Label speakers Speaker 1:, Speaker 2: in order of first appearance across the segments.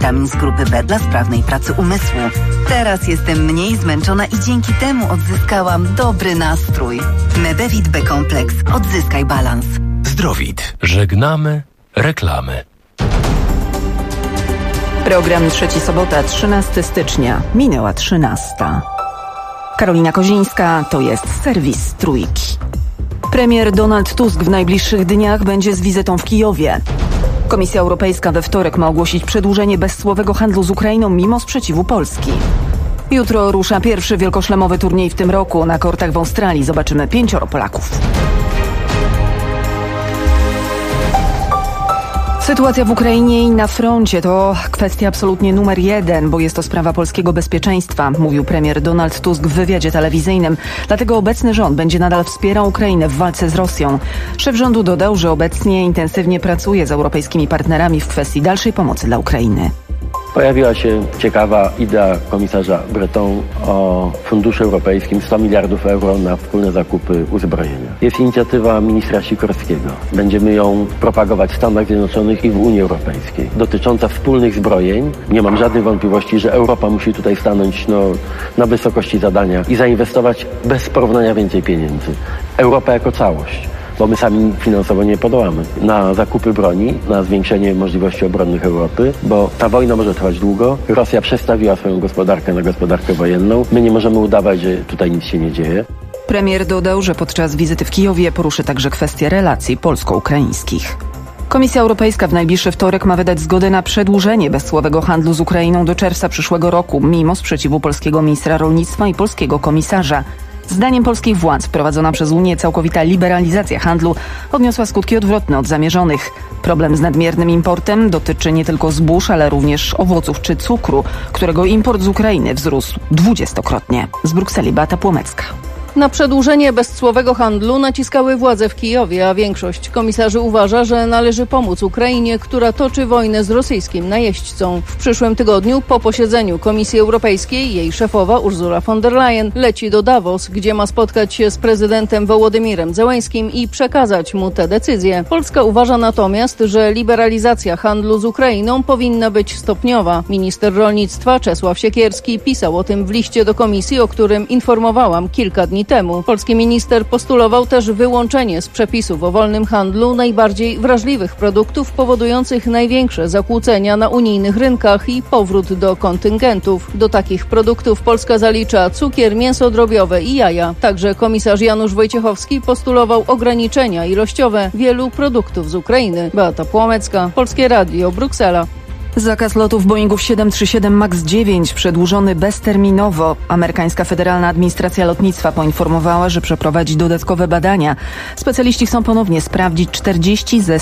Speaker 1: Witamin z grupy B dla sprawnej pracy umysłu. Teraz jestem mniej zmęczona i dzięki temu odzyskałam dobry nastrój. Medevit B-kompleks. Odzyskaj balans.
Speaker 2: Zdrowit. Żegnamy reklamy.
Speaker 3: Program Trzeci Sobota, 13 stycznia. Minęła 13. Karolina Kozińska, to jest serwis Trójki. Premier Donald Tusk w najbliższych dniach będzie z wizytą w Kijowie. Komisja Europejska we wtorek ma ogłosić przedłużenie bezcłowego handlu z Ukrainą mimo sprzeciwu Polski. Jutro rusza pierwszy wielkoszlemowy turniej w tym roku. Na kortach w Australii zobaczymy 5 Polaków. Sytuacja w Ukrainie i na froncie to kwestia absolutnie numer 1, bo jest to sprawa polskiego bezpieczeństwa, mówił premier Donald Tusk w wywiadzie telewizyjnym. Dlatego obecny rząd będzie nadal wspierał Ukrainę w walce z Rosją. Szef rządu dodał, że obecnie intensywnie pracuje z europejskimi partnerami w kwestii dalszej pomocy dla Ukrainy.
Speaker 4: Pojawiła się ciekawa idea komisarza Breton o funduszu europejskim 100 miliardów euro na wspólne zakupy uzbrojenia. Jest inicjatywa ministra Sikorskiego. Będziemy ją propagować w Stanach Zjednoczonych i w Unii Europejskiej. Dotycząca wspólnych zbrojeń. Nie mam żadnych wątpliwości, że Europa musi tutaj stanąć na wysokości zadania i zainwestować bez porównania więcej pieniędzy. Europa jako całość. Bo my sami finansowo nie podołamy na zakupy broni, na zwiększenie możliwości obronnych Europy, bo ta wojna może trwać długo. Rosja przestawiła swoją gospodarkę na gospodarkę wojenną. My nie możemy udawać, że tutaj nic się nie dzieje.
Speaker 3: Premier dodał, że podczas wizyty w Kijowie poruszy także kwestię relacji polsko-ukraińskich. Komisja Europejska w najbliższy wtorek ma wydać zgodę na przedłużenie bezcłowego handlu z Ukrainą do czerwca przyszłego roku, mimo sprzeciwu polskiego ministra rolnictwa i polskiego komisarza. Zdaniem polskich władz wprowadzona przez Unię całkowita liberalizacja handlu odniosła skutki odwrotne od zamierzonych. Problem z nadmiernym importem dotyczy nie tylko zbóż, ale również owoców czy cukru, którego import z Ukrainy wzrósł 20-krotnie. Z Brukseli Beata Płomecka.
Speaker 5: Na przedłużenie bezcłowego handlu naciskały władze w Kijowie, a większość komisarzy uważa, że należy pomóc Ukrainie, która toczy wojnę z rosyjskim najeźdźcą. W przyszłym tygodniu po posiedzeniu Komisji Europejskiej jej szefowa Ursula von der Leyen leci do Davos, gdzie ma spotkać się z prezydentem Wołodymirem Zełeńskim i przekazać mu te decyzje. Polska uważa natomiast, że liberalizacja handlu z Ukrainą powinna być stopniowa. Minister rolnictwa Czesław Siekierski pisał o tym w liście do komisji, o którym informowałam kilka dni temu. Polski minister postulował też wyłączenie z przepisów o wolnym handlu najbardziej wrażliwych produktów powodujących największe zakłócenia na unijnych rynkach i powrót do kontyngentów. Do takich produktów Polska zalicza cukier, mięso drobiowe i jaja. Także komisarz Janusz Wojciechowski postulował ograniczenia ilościowe wielu produktów z Ukrainy. Beata Płomecka, Polskie Radio, Bruksela.
Speaker 3: Zakaz lotów Boeingów 737 MAX 9 przedłużony bezterminowo. Amerykańska Federalna Administracja Lotnictwa poinformowała, że przeprowadzi dodatkowe badania. Specjaliści chcą ponownie sprawdzić 40 ze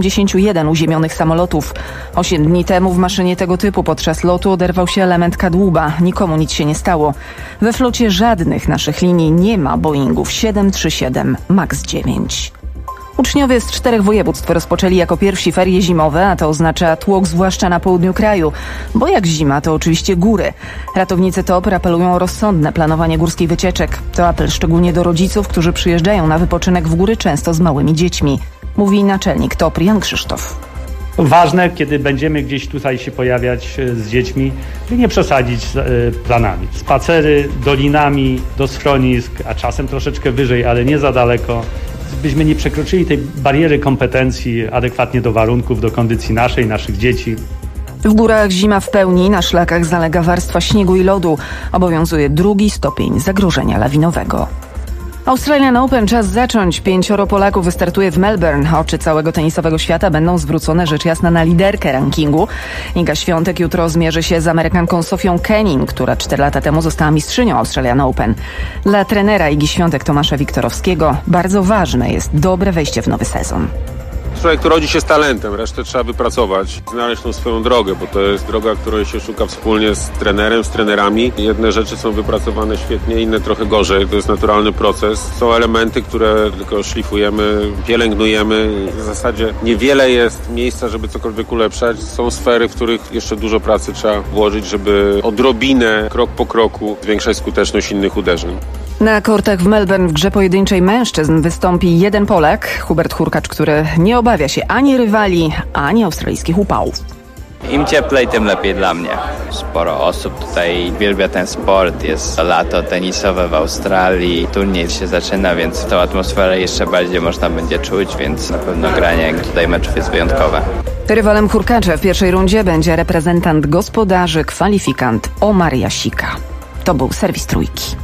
Speaker 3: 171 uziemionych samolotów. 8 dni temu w maszynie tego typu podczas lotu oderwał się element kadłuba. Nikomu nic się nie stało. We flocie żadnych naszych linii nie ma Boeingów 737 MAX 9. Uczniowie z 4 województw rozpoczęli jako pierwsi ferie zimowe, a to oznacza tłok zwłaszcza na południu kraju. Bo jak zima, to oczywiście góry. Ratownicy TOPR apelują o rozsądne planowanie górskich wycieczek. To apel szczególnie do rodziców, którzy przyjeżdżają na wypoczynek w góry często z małymi dziećmi. Mówi naczelnik TOPR Jan Krzysztof.
Speaker 6: Ważne, kiedy będziemy gdzieś tutaj się pojawiać z dziećmi, by nie przesadzić planami. Spacery dolinami do schronisk, a czasem troszeczkę wyżej, ale nie za daleko. Byśmy nie przekroczyli tej bariery kompetencji adekwatnie do warunków, do kondycji naszych dzieci.
Speaker 3: W górach zima w pełni, na szlakach zalega warstwa śniegu i lodu. Obowiązuje 2. stopień zagrożenia lawinowego. Australian Open czas zacząć. 5 Polaków wystartuje w Melbourne. Oczy całego tenisowego świata będą zwrócone rzecz jasna na liderkę rankingu. Iga Świątek jutro zmierzy się z Amerykanką Sofią Kenin, która 4 lata temu została mistrzynią Australian Open. Dla trenera Igi Świątek Tomasza Wiktorowskiego bardzo ważne jest dobre wejście w nowy sezon.
Speaker 7: Człowiek rodzi się z talentem, resztę trzeba wypracować, znaleźć tą swoją drogę, bo to jest droga, której się szuka wspólnie z trenerem, z trenerami. Jedne rzeczy są wypracowane świetnie, inne trochę gorzej. To jest naturalny proces. Są elementy, które tylko szlifujemy, pielęgnujemy. W zasadzie niewiele jest miejsca, żeby cokolwiek ulepszać. Są sfery, w których jeszcze dużo pracy trzeba włożyć, żeby odrobinę, krok po kroku zwiększać skuteczność innych uderzeń.
Speaker 3: Na kortach w Melbourne w grze pojedynczej mężczyzn wystąpi jeden Polak, Hubert Hurkacz, który nie obawia się ani rywali, ani australijskich upałów.
Speaker 8: Im cieplej, tym lepiej dla mnie. Sporo osób tutaj uwielbia ten sport. Jest lato tenisowe w Australii, turniej się zaczyna, więc tą atmosferę jeszcze bardziej można będzie czuć, więc na pewno granie tutaj meczów jest wyjątkowe.
Speaker 3: Rywalem hurkacza w pierwszej rundzie będzie reprezentant gospodarzy, kwalifikant Omar Jasika. To był serwis Trójki.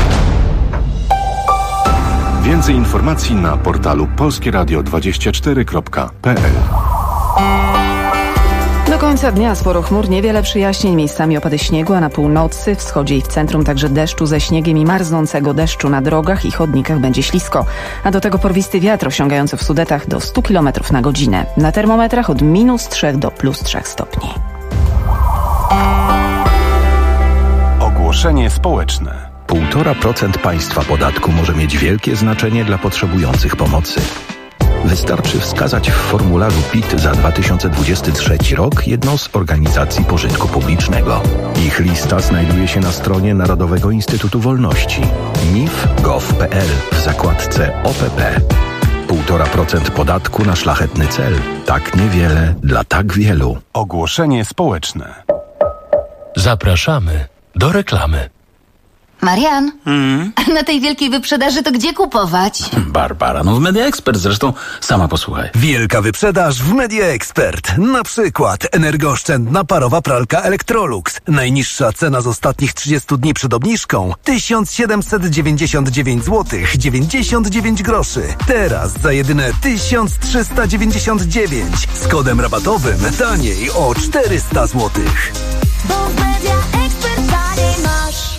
Speaker 9: Więcej informacji na portalu polskieradio24.pl.
Speaker 3: Do końca dnia sporo chmur, niewiele przejaśnień, miejscami opady śniegu, a na północy, wschodzie i w centrum także deszczu ze śniegiem i marznącego deszczu na drogach i chodnikach będzie ślisko. A do tego porwisty wiatr osiągający w Sudetach do 100 km na godzinę. Na termometrach od -3 do +3 stopni.
Speaker 9: Ogłoszenie społeczne.
Speaker 10: 1,5% państwa podatku może mieć wielkie znaczenie dla potrzebujących pomocy. Wystarczy wskazać w formularzu PIT za 2023 rok jedną z organizacji pożytku publicznego. Ich lista znajduje się na stronie Narodowego Instytutu Wolności nif.gov.pl w zakładce OPP. 1,5% podatku na szlachetny cel. Tak niewiele dla tak wielu.
Speaker 9: Ogłoszenie społeczne.
Speaker 2: Zapraszamy do reklamy.
Speaker 11: Marian, na tej wielkiej wyprzedaży to gdzie kupować?
Speaker 12: Barbara, w Media Expert, zresztą sama posłuchaj.
Speaker 13: Wielka wyprzedaż w Media Expert. Na przykład energooszczędna parowa pralka Electrolux. Najniższa cena z ostatnich 30 dni przed obniżką 1799 zł 99 groszy. Teraz za jedyne 1399 z kodem rabatowym taniej o 400 zł.
Speaker 14: Bo w Media Expert taniej masz.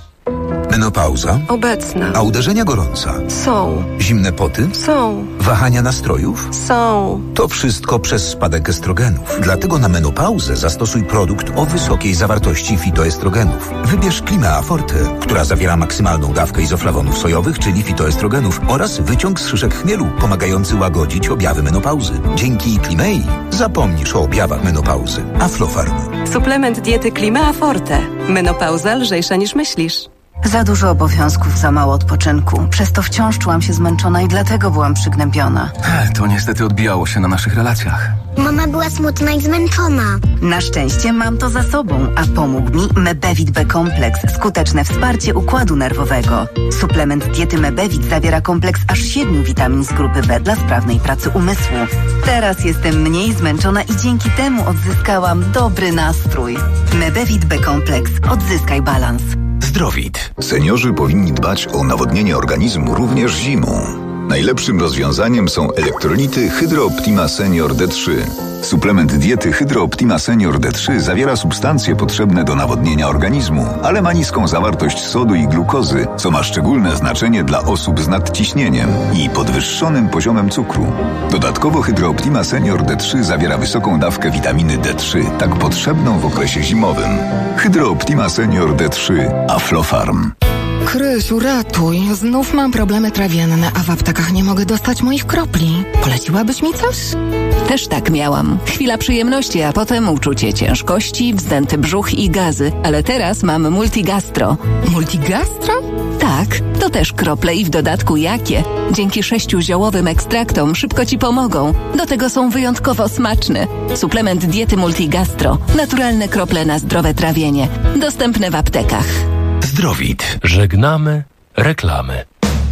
Speaker 15: Menopauza?
Speaker 14: Obecna.
Speaker 15: A uderzenia gorąca?
Speaker 14: Są.
Speaker 15: Zimne poty?
Speaker 14: Są.
Speaker 15: Wahania nastrojów?
Speaker 14: Są.
Speaker 15: To wszystko przez spadek estrogenów. Dlatego na menopauzę zastosuj produkt o wysokiej zawartości fitoestrogenów. Wybierz Climea Forte, która zawiera maksymalną dawkę izoflawonów sojowych, czyli fitoestrogenów oraz wyciąg z szyszek chmielu, pomagający łagodzić objawy menopauzy. Dzięki Climei zapomnisz o objawach menopauzy. Aflofarm.
Speaker 16: Suplement diety Climea Forte. Menopauza lżejsza niż myślisz.
Speaker 1: Za dużo obowiązków, za mało odpoczynku. Przez to wciąż czułam się zmęczona i dlatego byłam przygnębiona.
Speaker 12: To niestety odbijało się na naszych relacjach.
Speaker 14: Mama była smutna i zmęczona.
Speaker 1: Na szczęście mam to za sobą, a pomógł mi Mebevit B-kompleks, skuteczne wsparcie układu nerwowego. Suplement diety Mebevit zawiera kompleks aż 7 witamin z grupy B dla sprawnej pracy umysłu. Teraz jestem mniej zmęczona i dzięki temu odzyskałam dobry nastrój. Mebevit B-kompleks. Odzyskaj balans.
Speaker 17: Zdrowit. Seniorzy powinni dbać o nawodnienie organizmu również zimą. Najlepszym rozwiązaniem są elektrolity Hydro Optima Senior D3. Suplement diety Hydro Optima Senior D3 zawiera substancje potrzebne do nawodnienia organizmu, ale ma niską zawartość sodu i glukozy, co ma szczególne znaczenie dla osób z nadciśnieniem i podwyższonym poziomem cukru. Dodatkowo Hydro Optima Senior D3 zawiera wysoką dawkę witaminy D3, tak potrzebną w okresie zimowym. Hydro Optima Senior D3 Aflofarm.
Speaker 18: Krysiu, ratuj. Znów mam problemy trawienne, a w aptekach nie mogę dostać moich kropli. Poleciłabyś mi coś?
Speaker 19: Też tak miałam. Chwila przyjemności, a potem uczucie ciężkości, wzdęty brzuch i gazy. Ale teraz mam Multigastro.
Speaker 18: Multigastro?
Speaker 19: Tak, to też krople i w dodatku jakie. Dzięki 6 ziołowym ekstraktom szybko Ci pomogą. Do tego są wyjątkowo smaczne. Suplement diety Multigastro. Naturalne krople na zdrowe trawienie. Dostępne w aptekach.
Speaker 2: Zdrowit. Żegnamy reklamy.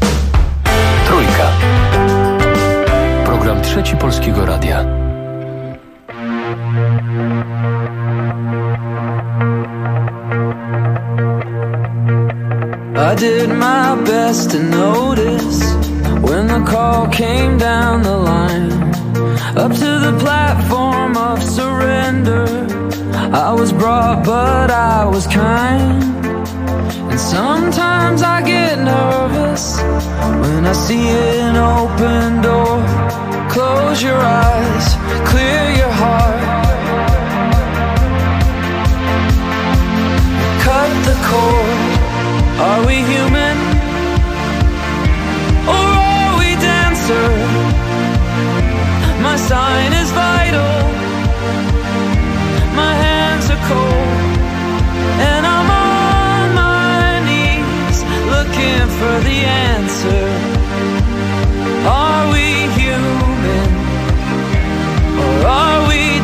Speaker 2: Trójka. Program Trzeci Polskiego Radia.
Speaker 20: I did my best to notice when the call came down the line. Up to the platform of surrender, I was brought but I was kind. And sometimes I get nervous when I see an open door. Close your eyes, clear your heart. Cut the cord. Are we human? Or are we dancer? My sign is vital. My hands are cold. And I'm on my knees looking for the answer. Are we human? Or are we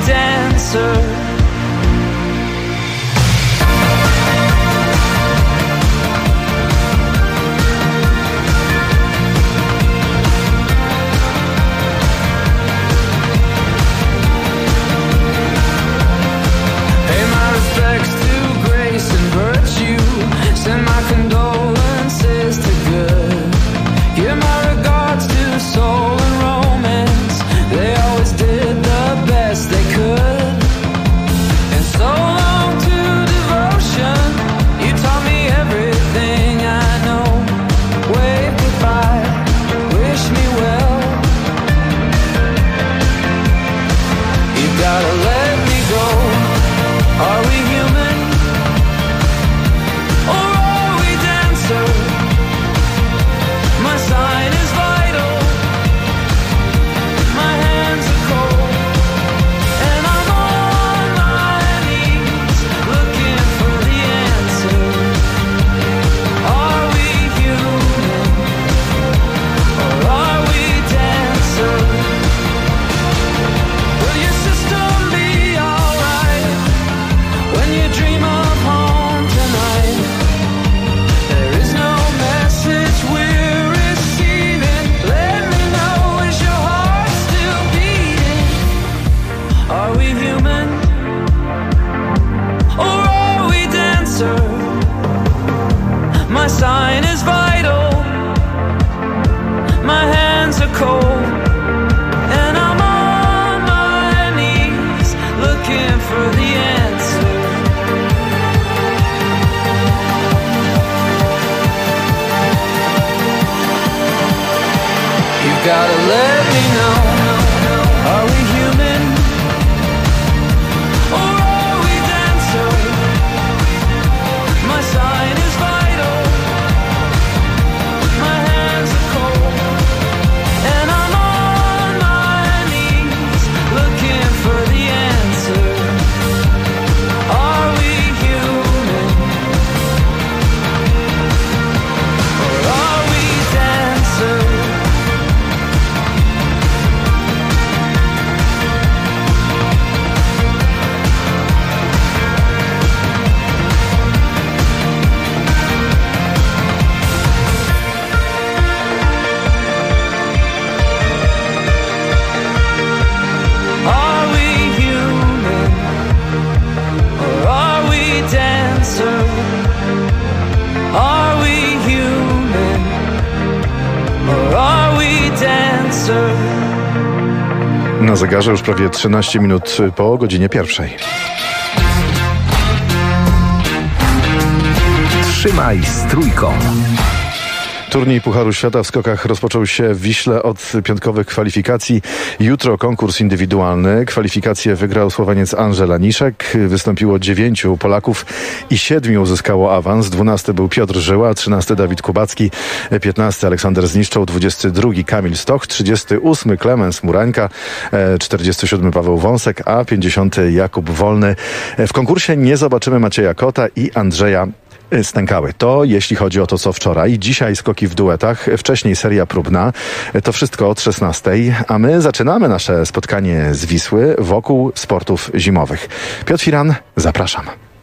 Speaker 20: dancer. My sign is vital. My hands are cold. And I'm on my knees looking for the answer. You gotta let me know. Are we human? Or are we dancer? My sign is vital. My hands are cold. And I'm on my knees looking for the answer. Are we human? Or are we dancer? Are we human? Or are we dancer? Are we human? Or are we dancer?
Speaker 1: Na zegarze już prawie 13 minut po godzinie 1.
Speaker 10: Trzymaj z Trójką.
Speaker 1: Turniej Pucharu Świata w skokach rozpoczął się w Wiśle od piątkowych kwalifikacji. Jutro konkurs indywidualny. Kwalifikacje wygrał Słoweniec Andrzej Laniszek. Wystąpiło 9 Polaków i 7 uzyskało awans. 12 był Piotr Żyła, 13 Dawid Kubacki, 15 Aleksander Zniszczał, 22 Kamil Stoch, 38 Klemens Murańka, 47 Paweł Wąsek, a 50 Jakub Wolny. W konkursie nie zobaczymy Macieja Kota i Andrzeja Stękały. To jeśli chodzi o to, co wczoraj. Dzisiaj skoki w duetach, wcześniej seria próbna. To wszystko od 16, a my zaczynamy nasze spotkanie z Wisły wokół sportów zimowych. Piotr Firan, zapraszam.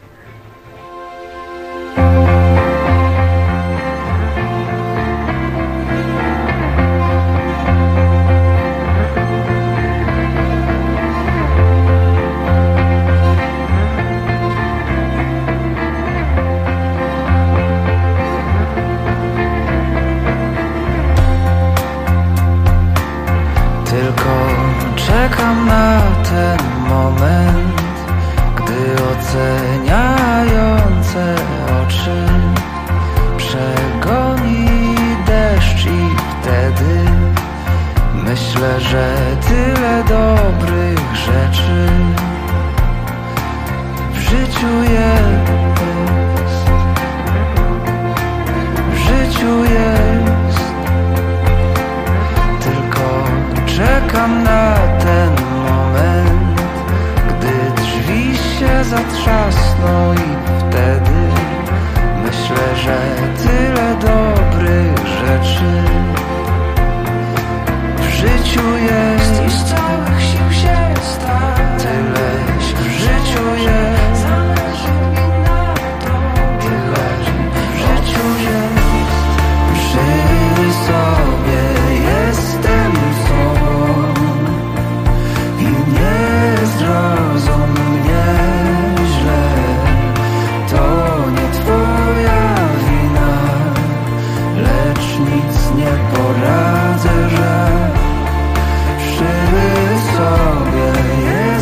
Speaker 20: Czekam na ten moment, gdy oceniające oczy przegoni deszcz i wtedy myślę, że tyle dobrych rzeczy w życiu jest, w życiu jest. Czekam na ten moment, gdy drzwi się zatrzasną i wtedy myślę, że tyle dobrych rzeczy w życiu jest i z całych sił się stać. Tyleś w życiu jest, zależy mi na to, tyleś w życiu jest. Przy sobie jestem i nie zrozum mnie źle, to nie twoja wina, lecz nic nie poradzę, że przy sobie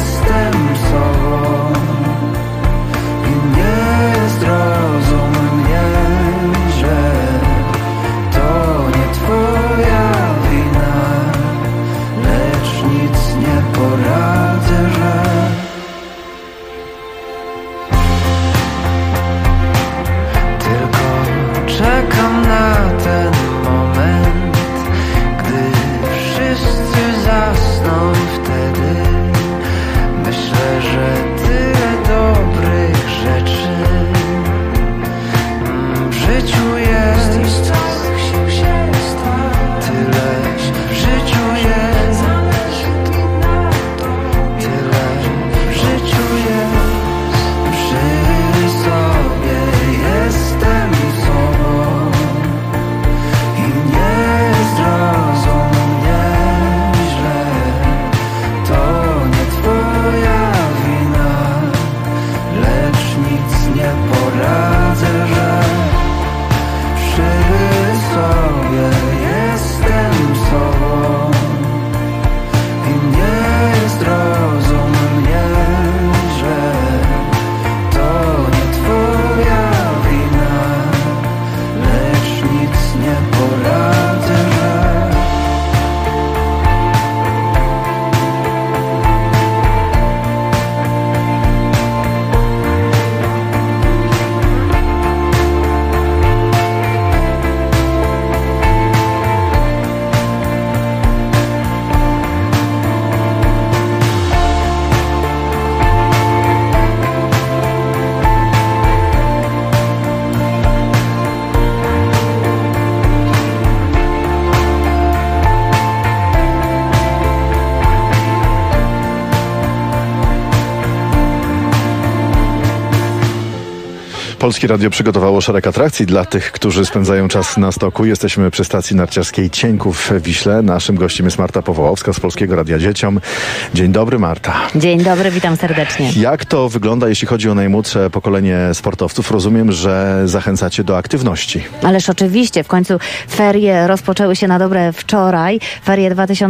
Speaker 21: Polskie Radio przygotowało szereg atrakcji dla tych, którzy spędzają czas na stoku. Jesteśmy przy stacji narciarskiej Cieńków w Wiśle. Naszym gościem jest Marta Powołowska z Polskiego Radia Dzieciom. Dzień dobry, Marta.
Speaker 22: Dzień dobry, witam serdecznie.
Speaker 21: Jak to wygląda, jeśli chodzi o najmłodsze pokolenie sportowców? Rozumiem, że zachęcacie do aktywności.
Speaker 22: Ależ oczywiście, w końcu ferie rozpoczęły się na dobre wczoraj, ferie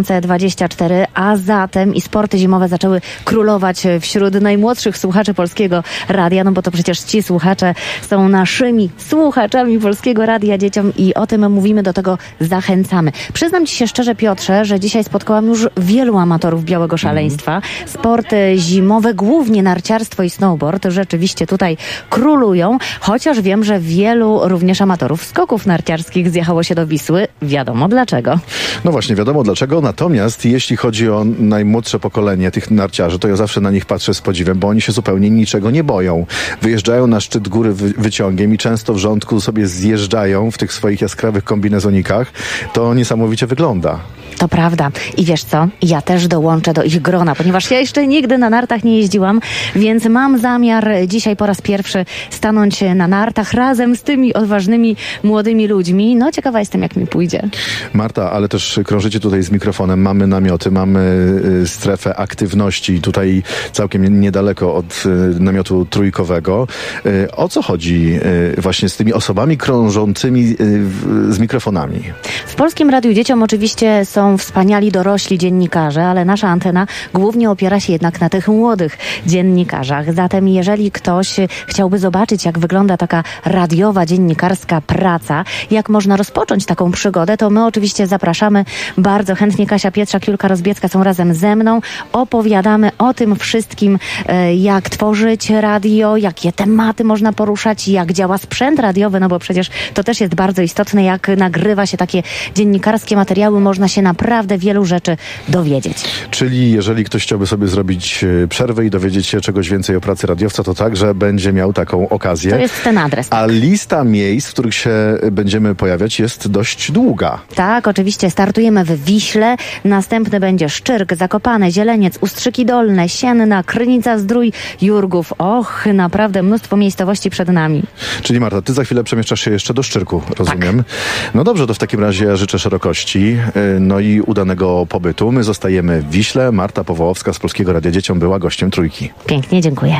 Speaker 22: 2024, a zatem i sporty zimowe zaczęły królować wśród najmłodszych słuchaczy Polskiego Radia, no bo to przecież ci słuchacze są naszymi słuchaczami Polskiego Radia Dzieciom i o tym mówimy, do tego zachęcamy. Przyznam ci się szczerze, Piotrze, że dzisiaj spotkałam już wielu amatorów białego szaleństwa. Sporty zimowe, głównie narciarstwo i snowboard, rzeczywiście tutaj królują, chociaż wiem, że wielu również amatorów skoków narciarskich zjechało się do Wisły. Wiadomo dlaczego.
Speaker 21: No właśnie, wiadomo dlaczego, natomiast jeśli chodzi o najmłodsze pokolenie tych narciarzy, to ja zawsze na nich patrzę z podziwem, bo oni się zupełnie niczego nie boją. Wyjeżdżają na szczyt góry wyciągiem i często w rządku sobie zjeżdżają w tych swoich jaskrawych kombinezonikach. To niesamowicie wygląda.
Speaker 22: To prawda. I wiesz co? Ja też dołączę do ich grona, ponieważ ja jeszcze nigdy na nartach nie jeździłam, więc mam zamiar dzisiaj po raz pierwszy stanąć na nartach razem z tymi odważnymi młodymi ludźmi. No ciekawa jestem, jak mi pójdzie.
Speaker 21: Marta, ale też krążycie tutaj z mikrofonem. Mamy namioty, mamy strefę aktywności tutaj całkiem niedaleko od namiotu trójkowego. O co chodzi właśnie z tymi osobami krążącymi z mikrofonami?
Speaker 22: W Polskim Radiu Dzieciom oczywiście są wspaniali dorośli dziennikarze, ale nasza antena głównie opiera się jednak na tych młodych dziennikarzach. Zatem jeżeli ktoś chciałby zobaczyć, jak wygląda taka radiowa, dziennikarska praca, jak można rozpocząć taką przygodę, to my oczywiście zapraszamy bardzo chętnie. Kasia Pietrzak, Julka Rozbiecka są razem ze mną. Opowiadamy o tym wszystkim, jak tworzyć radio, jakie tematy można poruszać, jak działa sprzęt radiowy, no bo przecież to też jest bardzo istotne, jak nagrywa się takie dziennikarskie materiały, można się naprawdę wielu rzeczy dowiedzieć.
Speaker 21: Czyli jeżeli ktoś chciałby sobie zrobić przerwę i dowiedzieć się czegoś więcej o pracy radiowca, to także będzie miał taką okazję.
Speaker 22: To jest ten adres.
Speaker 21: A lista miejsc, w których się będziemy pojawiać, jest dość długa.
Speaker 22: Tak, oczywiście startujemy w Wiśle, następny będzie Szczyrk, Zakopane, Zieleniec, Ustrzyki Dolne, Sienna, Krynica-Zdrój, Jurgów. Och, naprawdę mnóstwo miejscowości przed nami.
Speaker 21: Czyli Marta, ty za chwilę przemieszczasz się jeszcze do Szczyrku, rozumiem? Tak. No dobrze, to w takim razie życzę szerokości, no i udanego pobytu. My zostajemy w Wiśle. Marta Powołowska z Polskiego Radia Dzieciom była gościem Trójki.
Speaker 22: Pięknie, dziękuję.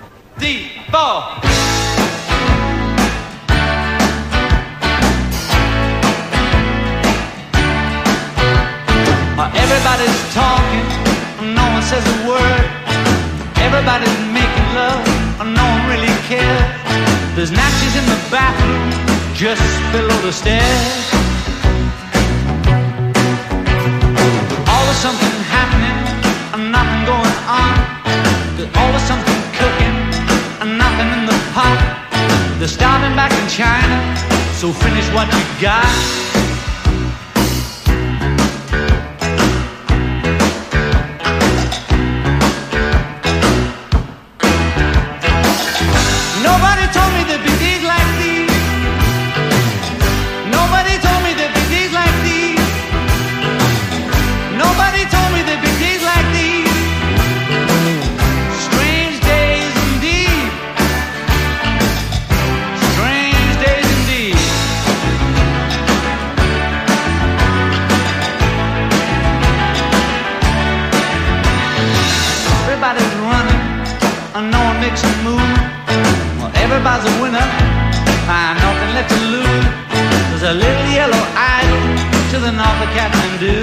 Speaker 23: Everybody's talking, no one says a word. Everybody's making love, no one really cares. There's natches in the bathroom, just below the stairs. Always something happening, and nothing going on. There's always something cooking, and nothing in the pot. They're starving back in China, so finish what you got. Nobody told me there'd be days like these. Nobody told me there'd be days like these. Nobody told me there'd be days like these. Strange days indeed. Strange days indeed. Everybody's running, and no one makes a move. Everybody's a winner, nothing left to lose. There's a little yellow idol to the north of Kathmandu.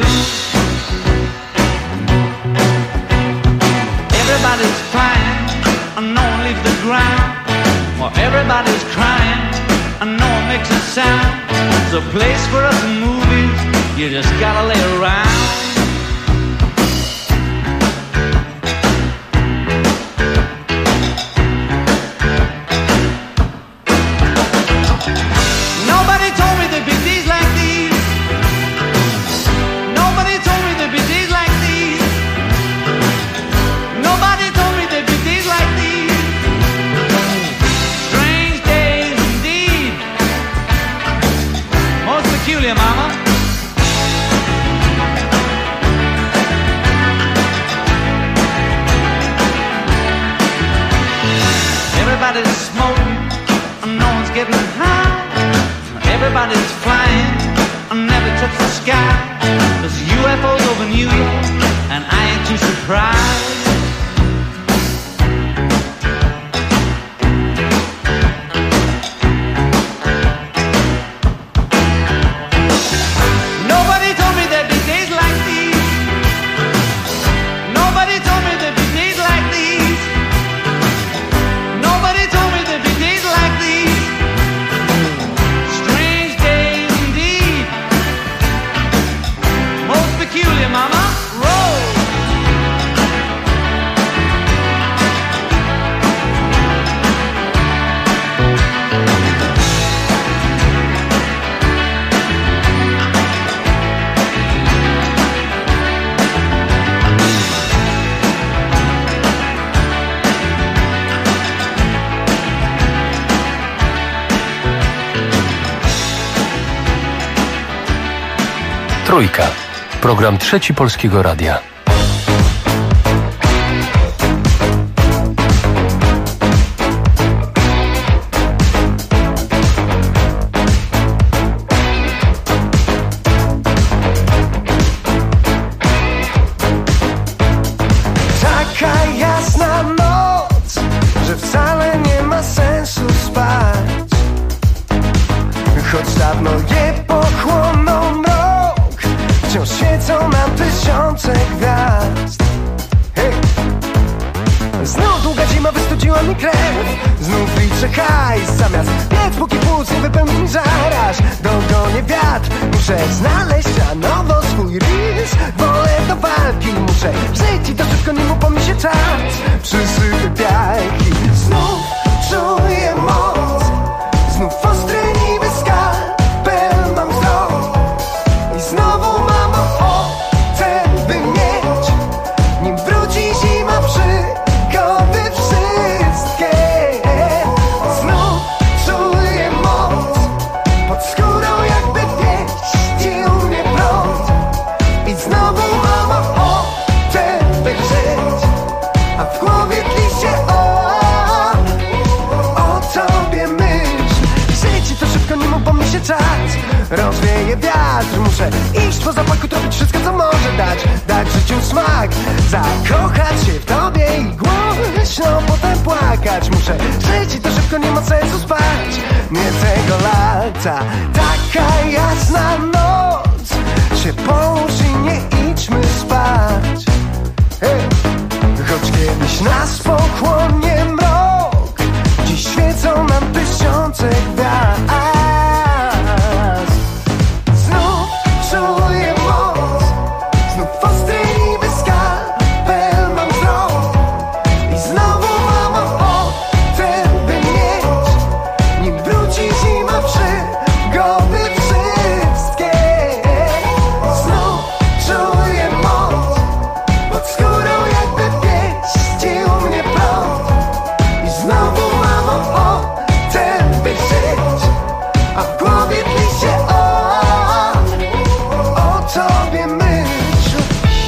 Speaker 23: Everybody's flying, and no one leaves the ground. Well, everybody's crying, and no one makes a sound. It's a place for us in movies, you just gotta lay around. Mama. Everybody's smoking, and no one's getting high. Everybody's flying and never touch the sky. There's UFOs over New York and I ain't too surprised. Nobody told me there'd be days like these. Nobody told me there'd be days like these. Nobody told me there'd be days like these. Strange days indeed. Most peculiar, mama. Roll.
Speaker 2: Trójka. Program Trzeci Polskiego Radia.
Speaker 4: Taka jasna noc, że wcale nie ma sensu spać. Choć dawno je pochłonął mrok, wciąż świecą nam tysiące gwiazd. Hej! Znów długa zima wystudziła mi krew. Znów liczę hajs, zamiast biec póki płuc nie wypełni mi żaraż. Dogonię wiatr, muszę znaleźć na nowo swój rys. Wolę do walki, muszę żyć i to szybko nim upomni się czas. Przysypy piarki, znów czuję moc. Znów ostry niby skalpel mam wzrok. I znowu mam ochotę, by mieć, nim wróci zima, przygody wszystkie. Znów czuję moc, pod skórą jakby pieścił mnie prąd. I znowu mam ochotę, by żyć, a w głowie tli się o tobie myśl. Życie to szybko, nim upomni się czas. Rozwieje wiatr, muszę iść po zapachu, tropić wszystko, co może dać życiu smak. Zakochać się w tobie i głośno potem płakać. Muszę żyć i to szybko, nie ma sensu spać. Nie tego lata, taka jasna noc. Się połóż i nie idźmy spać. Hey! Choć kiedyś nas pochłonie mrok, dziś świecą nam tysiące gwiazd. Znów czuję moc, znów ostry niby skalpel mam wzrok. I znowu mam ochotę, by mieć, nim wróci zima, przygody wszystkie. Znów czuję moc, pod skórą jakby pieścił mnie prąd. I znowu mam ochotę, by żyć, a w głowie tli się o tobie myśl.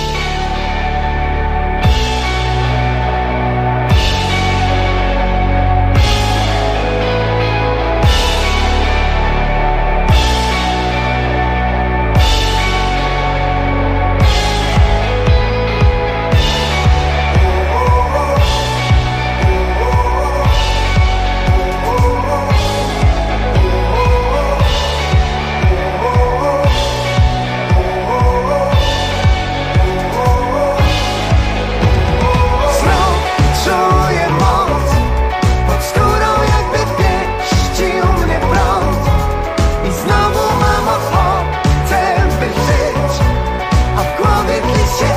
Speaker 4: Znów czuję moc, pod skórą jakby pieścił mnie prąd. I znowu mam ochotę, by żyć, a w głowie tli się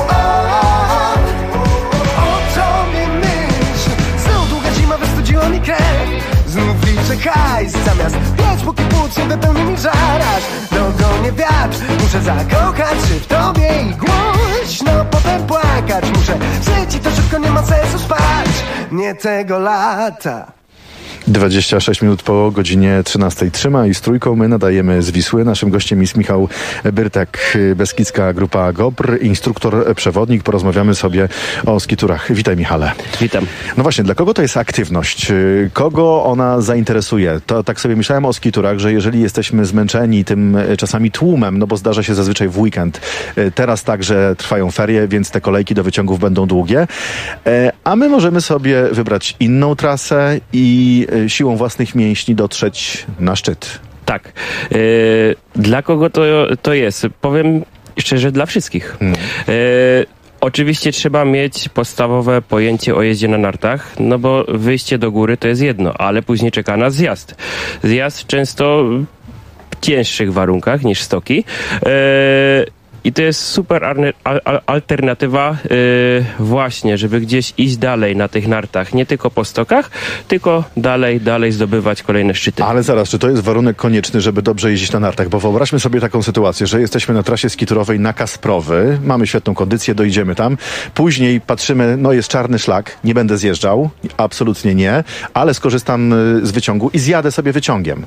Speaker 4: o tobie myśl. Znów długa zima wystudziła mi krew. Znów liczę hajs, zamiast biec póki płuc nie wypełni mi żaraż. Dogonię wiatr, muszę zakochać się w tobie i głośno potem płakać. Muszę żyć i to szybko, nie ma sensu spać. Nie tego lata.
Speaker 21: 26 minut po godzinie 13. Trzyma i z Trójką my nadajemy z Wisły. Naszym gościem jest Michał Byrtek, Beskidzka Grupa GOPR, instruktor, przewodnik. Porozmawiamy sobie o skiturach. Witaj, Michale.
Speaker 5: Witam.
Speaker 21: No właśnie, dla kogo to jest aktywność? Kogo ona zainteresuje? To tak sobie myślałem o skiturach, że jeżeli jesteśmy zmęczeni tym czasami tłumem, no bo zdarza się zazwyczaj w weekend. Teraz także trwają ferie, więc te kolejki do wyciągów będą długie. A my możemy sobie wybrać inną trasę i siłą własnych mięśni dotrzeć na szczyt.
Speaker 5: Tak. Dla kogo to jest? Powiem szczerze, dla wszystkich. Oczywiście trzeba mieć podstawowe pojęcie o jeździe na nartach, no bo wyjście do góry to jest jedno, ale później czeka nas zjazd. Zjazd często w cięższych warunkach niż stoki. I to jest super alternatywa właśnie, żeby gdzieś iść dalej na tych nartach. Nie tylko po stokach, tylko dalej zdobywać kolejne szczyty.
Speaker 21: Ale zaraz, czy to jest warunek konieczny, żeby dobrze jeździć na nartach? Bo wyobraźmy sobie taką sytuację, że jesteśmy na trasie skiturowej na Kasprowy, mamy świetną kondycję, dojdziemy tam. Później patrzymy, no jest czarny szlak, nie będę zjeżdżał, absolutnie nie, ale skorzystam z wyciągu i zjadę sobie wyciągiem.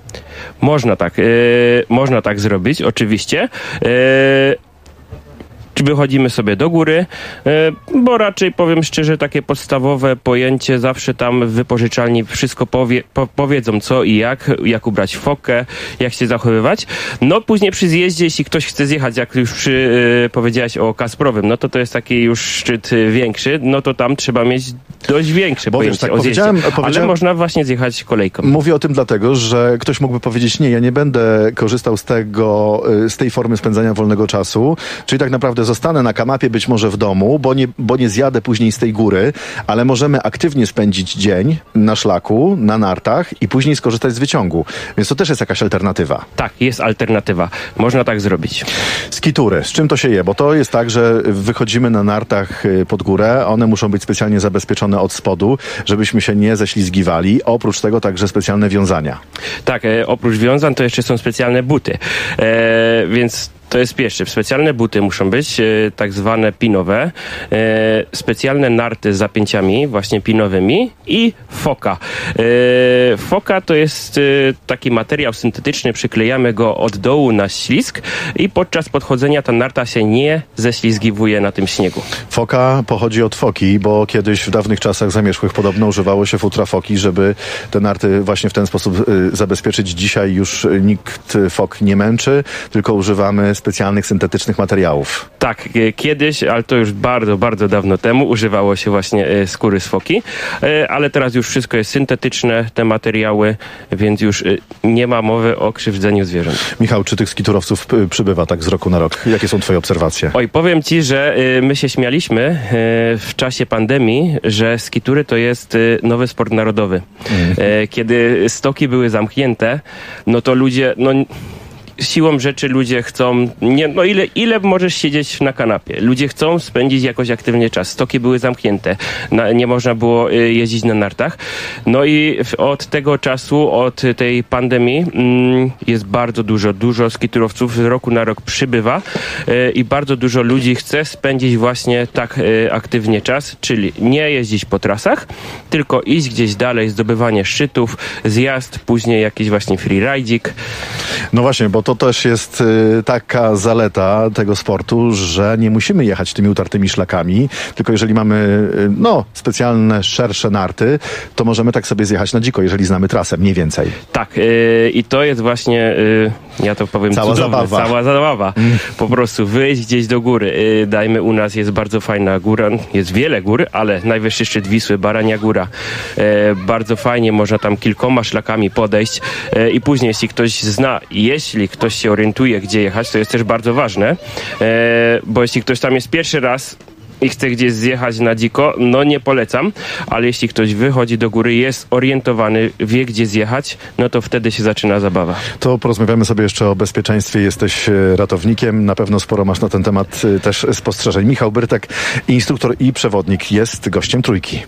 Speaker 5: Można tak zrobić, oczywiście. Wychodzimy sobie do góry, bo raczej powiem szczerze, takie podstawowe pojęcie zawsze tam w wypożyczalni wszystko powiedzą co i jak ubrać fokę, jak się zachowywać. No później przy zjeździe, jeśli ktoś chce zjechać, jak już powiedziałaś o Kasprowym, no to jest taki już szczyt większy, no to tam trzeba mieć dość większe pojęcie o zjeździe. Ale można właśnie zjechać kolejką.
Speaker 21: Mówię o tym dlatego, że ktoś mógłby powiedzieć, nie, ja nie będę korzystał z tej formy spędzania wolnego czasu, czyli tak naprawdę zostanę na kanapie, być może w domu, bo nie zjadę później z tej góry, ale możemy aktywnie spędzić dzień na szlaku, na nartach i później skorzystać z wyciągu. Więc to też jest jakaś alternatywa.
Speaker 5: Tak, jest alternatywa. Można tak zrobić.
Speaker 21: Skitury. Z czym to się je? Bo to jest tak, że wychodzimy na nartach pod górę. One muszą być specjalnie zabezpieczone od spodu, żebyśmy się nie ześlizgiwali. Oprócz tego także specjalne wiązania.
Speaker 5: Tak, oprócz wiązań to jeszcze są specjalne buty. Więc to jest pierwsze. Specjalne buty muszą być, tak zwane pinowe, specjalne narty z zapięciami właśnie pinowymi i foka. Foka to jest taki materiał syntetyczny, przyklejamy go od dołu na ślizg i podczas podchodzenia ta narta się nie ześlizgiwuje na tym śniegu.
Speaker 21: Foka pochodzi od foki, bo kiedyś w dawnych czasach zamierzchłych podobno używało się futra foki, żeby te narty właśnie w ten sposób zabezpieczyć. Dzisiaj już nikt fok nie męczy, tylko używamy specjalnych syntetycznych materiałów.
Speaker 5: Tak, kiedyś, ale to już bardzo, bardzo dawno temu używało się właśnie skóry z foki, ale teraz już wszystko jest syntetyczne, te materiały, więc już nie ma mowy o krzywdzeniu zwierząt.
Speaker 21: Michał, czy tych skiturowców przybywa tak z roku na rok? Jakie są twoje obserwacje?
Speaker 5: Oj, powiem ci, że my się śmialiśmy w czasie pandemii, że skitury to jest nowy sport narodowy. Kiedy stoki były zamknięte, no to ludzie, siłą rzeczy ludzie chcą, ile możesz siedzieć na kanapie? Ludzie chcą spędzić jakoś aktywnie czas. Stoki były zamknięte. Nie można było jeździć na nartach. No i od tego czasu, od tej pandemii jest bardzo dużo skiturowców z roku na rok przybywa i bardzo dużo ludzi chce spędzić właśnie tak aktywnie czas, czyli nie jeździć po trasach, tylko iść gdzieś dalej, zdobywanie szczytów, zjazd, później jakiś właśnie freeriding.
Speaker 21: No właśnie, bo to też jest taka zaleta tego sportu, że nie musimy jechać tymi utartymi szlakami, tylko jeżeli mamy specjalne, szersze narty, to możemy tak sobie zjechać na dziko, jeżeli znamy trasę, mniej więcej.
Speaker 5: Tak, i to jest właśnie, ja to powiem,
Speaker 21: cała
Speaker 5: zabawa. Po prostu wyjść gdzieś do góry. Dajmy, u nas jest bardzo fajna góra, jest wiele gór, ale najwyższy szczyt Wisły, Barania Góra. Bardzo fajnie, można tam kilkoma szlakami podejść i później, jeśli ktoś się orientuje, gdzie jechać, to jest też bardzo ważne, bo jeśli ktoś tam jest pierwszy raz i chce gdzieś zjechać na dziko, nie polecam, ale jeśli ktoś wychodzi do góry, jest orientowany, wie gdzie zjechać, no to wtedy się zaczyna zabawa.
Speaker 21: To porozmawiamy sobie jeszcze o bezpieczeństwie. Jesteś ratownikiem, na pewno sporo masz na ten temat też spostrzeżeń. Michał Byrtek, instruktor i przewodnik, jest gościem Trójki.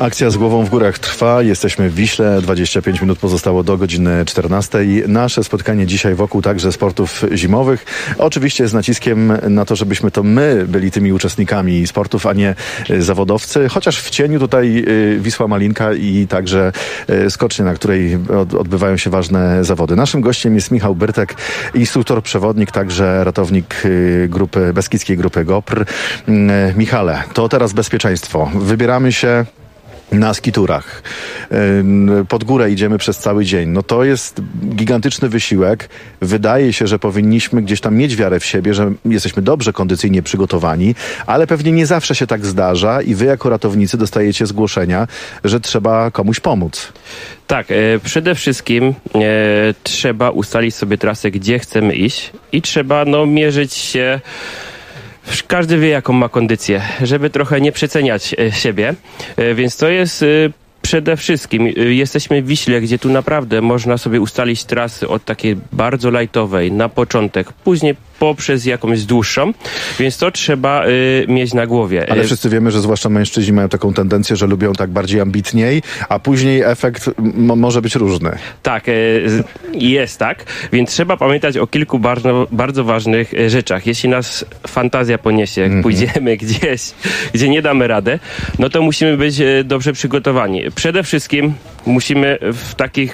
Speaker 21: Akcja z głową w górach trwa. Jesteśmy w Wiśle. 25 minut pozostało do godziny 14. Nasze spotkanie dzisiaj wokół także sportów zimowych. Oczywiście z naciskiem na to, żebyśmy to my byli tymi uczestnikami sportów, a nie zawodowcy. Chociaż w cieniu tutaj Wisła Malinka i także skocznia, na której odbywają się ważne zawody. Naszym gościem jest Michał Byrtek, instruktor, przewodnik, także ratownik Beskidzkiej Grupy GOPR. Michale, to teraz bezpieczeństwo. Wybieramy się na skiturach. Pod górę idziemy przez cały dzień. No to jest gigantyczny wysiłek. Wydaje się, że powinniśmy gdzieś tam mieć wiarę w siebie, że jesteśmy dobrze kondycyjnie przygotowani, ale pewnie nie zawsze się tak zdarza i wy jako ratownicy dostajecie zgłoszenia, że trzeba komuś pomóc.
Speaker 5: Tak, przede wszystkim trzeba ustalić sobie trasę, gdzie chcemy iść i trzeba mierzyć się. Każdy wie, jaką ma kondycję, żeby trochę nie przeceniać siebie, więc to jest przede wszystkim. Jesteśmy w Wiśle, gdzie tu naprawdę można sobie ustalić trasy od takiej bardzo lightowej na początek, później poprzez jakąś dłuższą, więc to trzeba mieć na głowie.
Speaker 21: Ale wszyscy wiemy, że zwłaszcza mężczyźni mają taką tendencję, że lubią tak bardziej ambitniej, a później efekt może być różny.
Speaker 5: Tak, jest tak, więc trzeba pamiętać o kilku bardzo ważnych rzeczach. Jeśli nas fantazja poniesie, jak pójdziemy gdzieś, gdzie nie damy rady, no to musimy być dobrze przygotowani. Przede wszystkim musimy w takich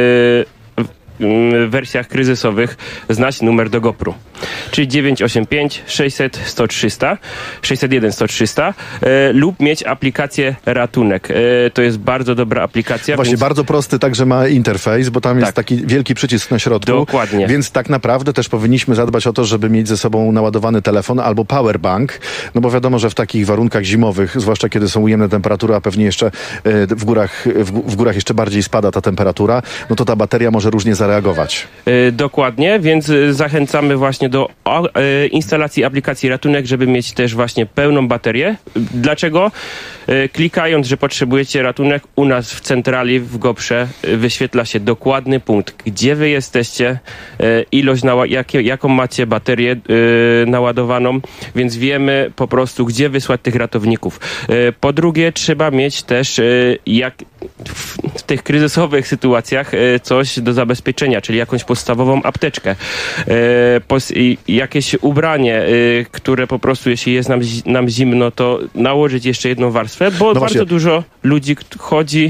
Speaker 5: wersjach kryzysowych znać numer do GOPR-u, czyli 985 600 100 300 601 100 300 lub mieć aplikację Ratunek. To jest bardzo dobra aplikacja.
Speaker 21: Właśnie, więc bardzo prosty także ma interfejs, bo tam jest taki wielki przycisk na środku.
Speaker 5: Dokładnie.
Speaker 21: Więc tak naprawdę też powinniśmy zadbać o to, żeby mieć ze sobą naładowany telefon albo powerbank, no bo wiadomo, że w takich warunkach zimowych, zwłaszcza kiedy są ujemne temperatury, a pewnie jeszcze w górach jeszcze bardziej spada ta temperatura, no to ta bateria może różnie zareagować.
Speaker 5: Dokładnie, więc zachęcamy właśnie do instalacji aplikacji Ratunek, żeby mieć też właśnie pełną baterię. Dlaczego? Klikając, że potrzebujecie ratunek, u nas w centrali w GOPR-ze wyświetla się dokładny punkt, gdzie wy jesteście, ilość, jaką macie baterię naładowaną, więc wiemy po prostu, gdzie wysłać tych ratowników. Po drugie, trzeba mieć też w tych kryzysowych sytuacjach coś do zabezpieczenia, czyli jakąś podstawową apteczkę, jakieś ubranie, które po prostu, jeśli jest nam zimno, to nałożyć jeszcze jedną warstwę, bo bardzo dużo ludzi chodzi,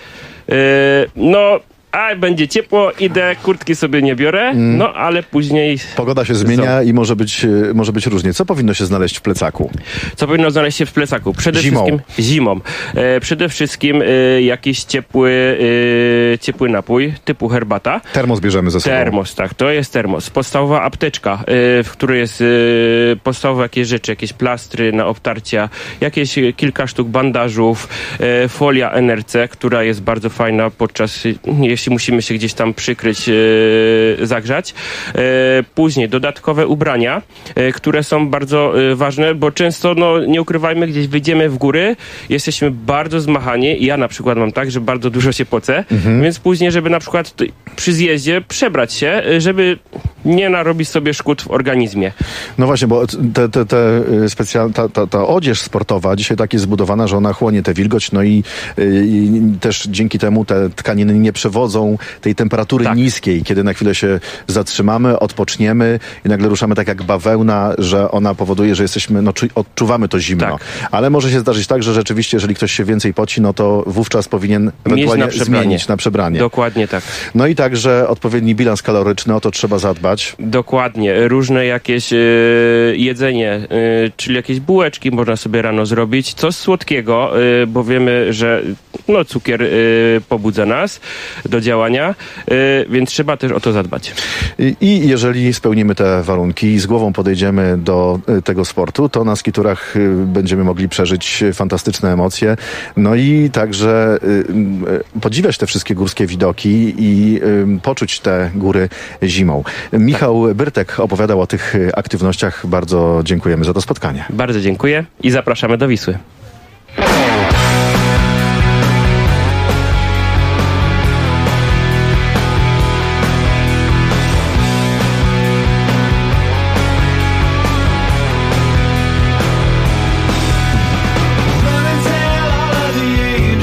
Speaker 5: będzie ciepło, idę, kurtki sobie nie biorę, ale później...
Speaker 21: Pogoda się zmienia i może być różnie. Co powinno się znaleźć w plecaku?
Speaker 5: Co powinno znaleźć się w plecaku? Zimą. Przede wszystkim jakiś ciepły napój, typu herbata.
Speaker 21: Termos bierzemy ze sobą.
Speaker 5: Termos, tak, to jest termos. Podstawowa apteczka, w której jest podstawowe jakieś rzeczy, jakieś plastry na obtarcia, jakieś kilka sztuk bandażów, folia NRC, która jest bardzo fajna podczas, jeśli musimy się gdzieś tam przykryć, zagrzać. Później dodatkowe ubrania, które są bardzo ważne, bo często, nie ukrywajmy, gdzieś wyjdziemy w góry, jesteśmy bardzo zmachani. Ja na przykład mam tak, że bardzo dużo się pocę, więc później, żeby na przykład przy zjeździe przebrać się, żeby nie narobić sobie szkód w organizmie.
Speaker 21: No właśnie, bo ta odzież sportowa dzisiaj tak jest zbudowana, że ona chłonie tę wilgoć, i też dzięki temu te tkaniny nie przewodzą tej temperatury niskiej, kiedy na chwilę się zatrzymamy, odpoczniemy i nagle ruszamy tak jak bawełna, że ona powoduje, że jesteśmy, odczuwamy to zimno. Tak. Ale może się zdarzyć tak, że rzeczywiście, jeżeli ktoś się więcej poci, to wówczas powinien ewentualnie zmienić na przebranie.
Speaker 5: Dokładnie tak.
Speaker 21: No i także odpowiedni bilans kaloryczny, o to trzeba zadbać.
Speaker 5: Dokładnie. Różne jakieś jedzenie, czyli jakieś bułeczki można sobie rano zrobić. Coś słodkiego, bo wiemy, że cukier pobudza nas do działania, więc trzeba też o to zadbać.
Speaker 21: I jeżeli spełnimy te warunki i z głową podejdziemy do tego sportu, to na skiturach będziemy mogli przeżyć fantastyczne emocje, i także podziwiać te wszystkie górskie widoki i poczuć te góry zimą. Michał Byrtek opowiadał o tych aktywnościach. Bardzo dziękujemy za to spotkanie.
Speaker 5: Bardzo dziękuję i zapraszamy do Wisły.
Speaker 4: Run and tell all of the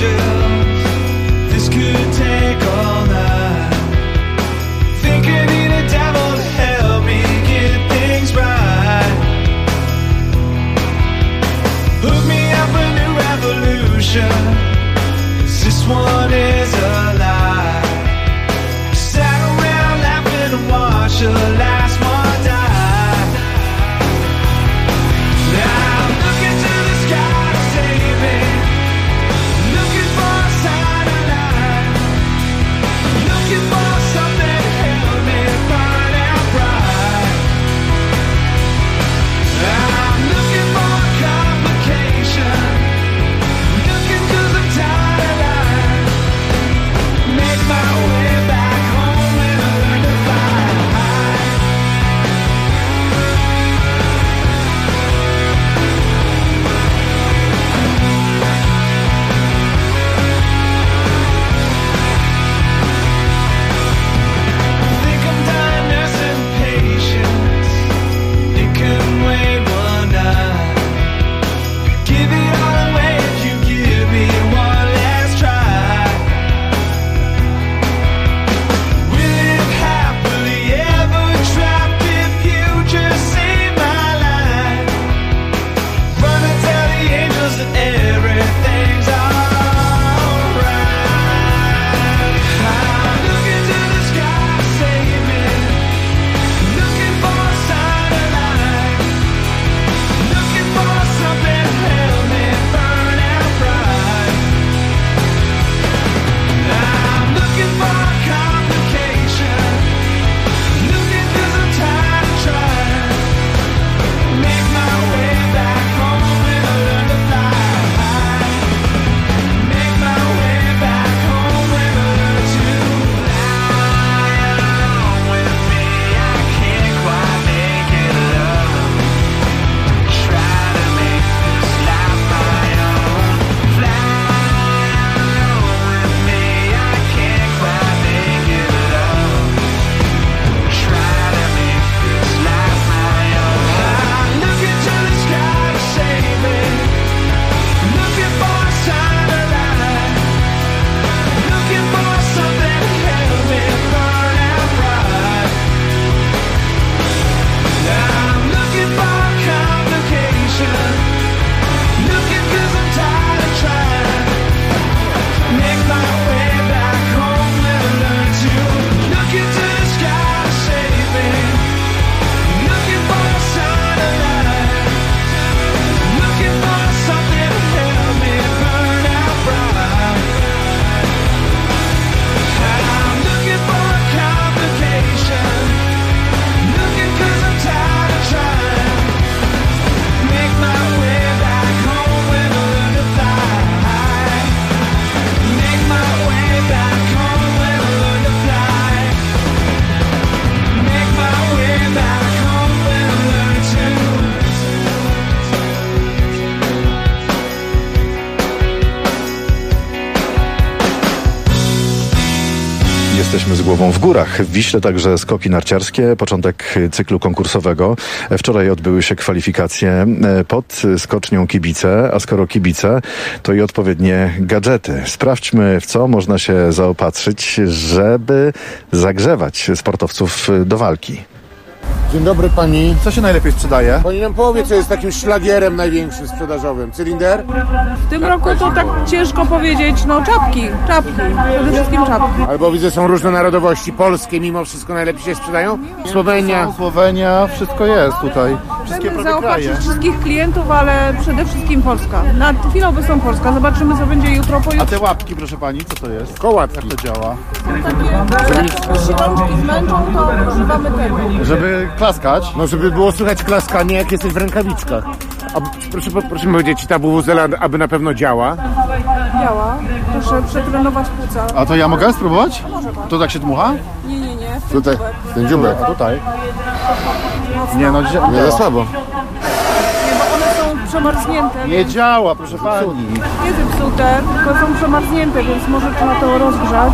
Speaker 21: Jesteśmy z głową w górach. W Wiśle także skoki narciarskie, początek cyklu konkursowego. Wczoraj odbyły się kwalifikacje pod skocznią kibice, a skoro kibice, to i odpowiednie gadżety. Sprawdźmy, w co można się zaopatrzyć, żeby zagrzewać sportowców do walki.
Speaker 6: Dzień dobry pani.
Speaker 21: Co się najlepiej sprzedaje?
Speaker 6: Pani nam powie, co jest takim szlagierem największym sprzedażowym. Cylinder?
Speaker 7: W tym roku to tak ciężko powiedzieć, czapki, przede wszystkim czapki.
Speaker 6: Albo widzę, są różne narodowości. Polskie mimo wszystko najlepiej się sprzedają? Słowenia,
Speaker 21: wszystko jest tutaj. Wszystkie
Speaker 7: chcemy zaopatrzyć wszystkich klientów, ale przede wszystkim Polska. Na chwilę obecną Polska. Zobaczymy, co będzie jutro, pojutrze.
Speaker 21: A te łapki, proszę pani, co to jest?
Speaker 6: Kołatki.
Speaker 21: Jak to działa?
Speaker 7: Takie, jeśli rączki zmęczą, to używamy tego.
Speaker 21: Żeby klaskać?
Speaker 6: No, żeby było słychać klaskanie, jak jesteś w rękawiczkach. A proszę mi powiedzieć, czy ta wuwuzela aby na pewno działa?
Speaker 7: Działa. Proszę przetrenować płuca.
Speaker 21: A to ja mogę spróbować?
Speaker 7: Może pan.
Speaker 21: To tak się dmucha?
Speaker 7: Nie.
Speaker 6: Tutaj, ten dziubek.
Speaker 21: A tutaj?
Speaker 7: Nie,
Speaker 6: nie za słabo.
Speaker 7: Nie, bo one są przemarznięte.
Speaker 21: Nie działa, proszę pani.
Speaker 7: Nie zepsute, tylko są przemarznięte, więc może trzeba to rozgrzać.